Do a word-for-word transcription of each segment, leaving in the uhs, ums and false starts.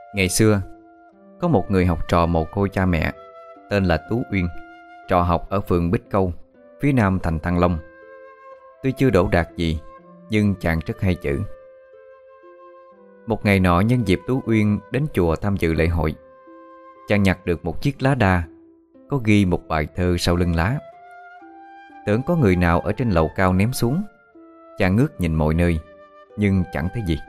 Ngày xưa, có một người học trò mồ côi cha mẹ tên là Tú Uyên, trọ học ở phường Bích Câu, phía nam thành Thăng Long. Tuy chưa đỗ đạt gì, nhưng chàng rất hay chữ. Một ngày nọ, nhân dịp Tú Uyên đến chùa tham dự lễ hội, chàng nhặt được một chiếc lá đa có ghi một bài thơ sau lưng lá. Tưởng có người nào ở trên lầu cao ném xuống. Chàng ngước nhìn mọi nơi, nhưng chẳng thấy gì.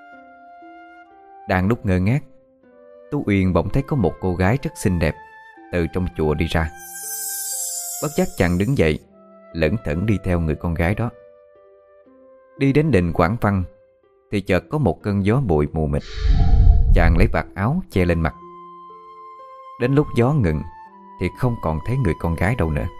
Đang lúc ngơ ngác, Tú Uyên bỗng thấy có một cô gái rất xinh đẹp từ trong chùa đi ra. Bất giác chàng đứng dậy, lững thững đi theo người con gái đó. Đi đến đình Quảng Văn thì chợt có một cơn gió bụi mù mịt. Chàng lấy vạt áo che lên mặt. Đến lúc gió ngừng thì không còn thấy người con gái đâu nữa.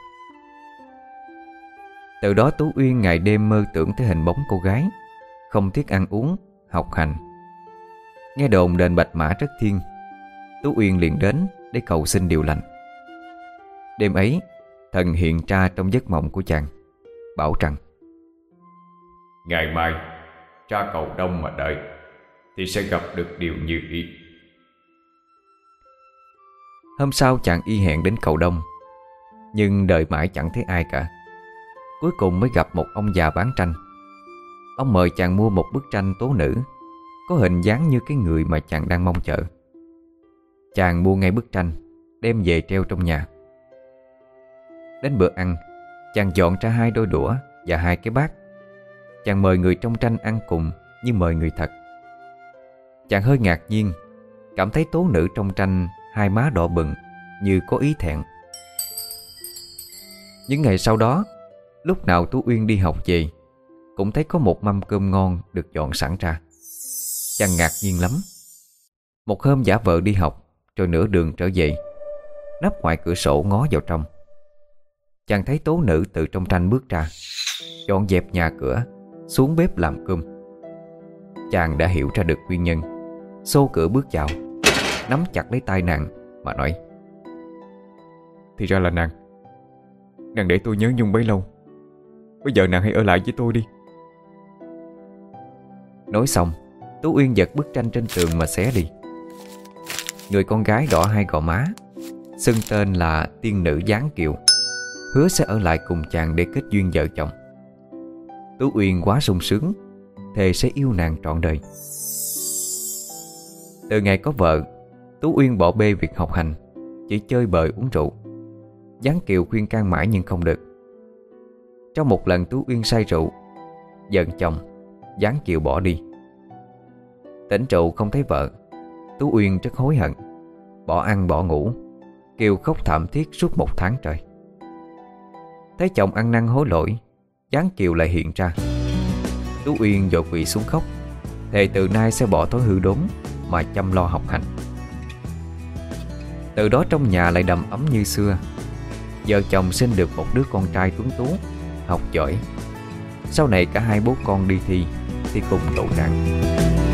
Từ đó Tú Uyên ngày đêm mơ tưởng tới hình bóng cô gái, không tiếc ăn uống, học hành. Nghe đồn đền Bạch Mã rất thiêng, Tú Uyên liền đến để cầu xin điều lành. Đêm ấy, thần hiện ra trong giấc mộng của chàng, bảo rằng: ngày mai ra cầu đông mà đợi, thì sẽ gặp được điều như ý. Hôm sau chàng y hẹn đến cầu đông, nhưng đợi mãi chẳng thấy ai cả. Cuối cùng mới gặp một ông già bán tranh. Ông mời chàng mua một bức tranh tố nữ có hình dáng như cái người mà chàng đang mong chờ. Chàng mua ngay bức tranh, đem về treo trong nhà. Đến bữa ăn, chàng dọn ra hai đôi đũa và hai cái bát. Chàng mời người trong tranh ăn cùng như mời người thật. Chàng hơi ngạc nhiên, cảm thấy tố nữ trong tranh hai má đỏ bừng như có ý thẹn. Những ngày sau đó, lúc nào Tú Uyên đi học về cũng thấy có một mâm cơm ngon được dọn sẵn ra. Chàng ngạc nhiên lắm. Một hôm giả vờ đi học, rồi nửa đường trở về, nấp ngoài cửa sổ ngó vào trong. Chàng thấy tố nữ từ trong tranh bước ra, dọn dẹp nhà cửa, xuống bếp làm cơm. Chàng đã hiểu ra được nguyên nhân, xô cửa bước vào, nắm chặt lấy tay nàng mà nói: thì ra là nàng. Nàng để tôi nhớ nhung bấy lâu, bây giờ nàng hãy ở lại với tôi đi. Nói xong, Tú Uyên giật bức tranh trên tường mà xé đi. Người con gái đỏ hai gò má, xưng tên là tiên nữ Giáng Kiều, hứa sẽ ở lại cùng chàng để kết duyên vợ chồng. Tú Uyên quá sung sướng, thề sẽ yêu nàng trọn đời. Từ ngày có vợ, Tú Uyên bỏ bê việc học hành, chỉ chơi bời uống rượu. Giáng Kiều khuyên can mãi nhưng không được. Trong một lần Tú Uyên say rượu, giận chồng, Giáng Kiều bỏ đi. Tỉnh rượu không thấy vợ, Tú Uyên rất hối hận, bỏ ăn bỏ ngủ, Kiều khóc thảm thiết suốt một tháng trời. Thấy chồng ăn năn hối lỗi, Giáng Kiều lại hiện ra. Tú Uyên vội quỳ xuống khóc, thề từ nay sẽ bỏ thói hư đốn mà chăm lo học hành. Từ đó trong nhà lại đầm ấm như xưa. Vợ chồng sinh được một đứa con trai tuấn tú, học giỏi. Sau này cả hai bố con đi thi thì cùng đỗ đạt.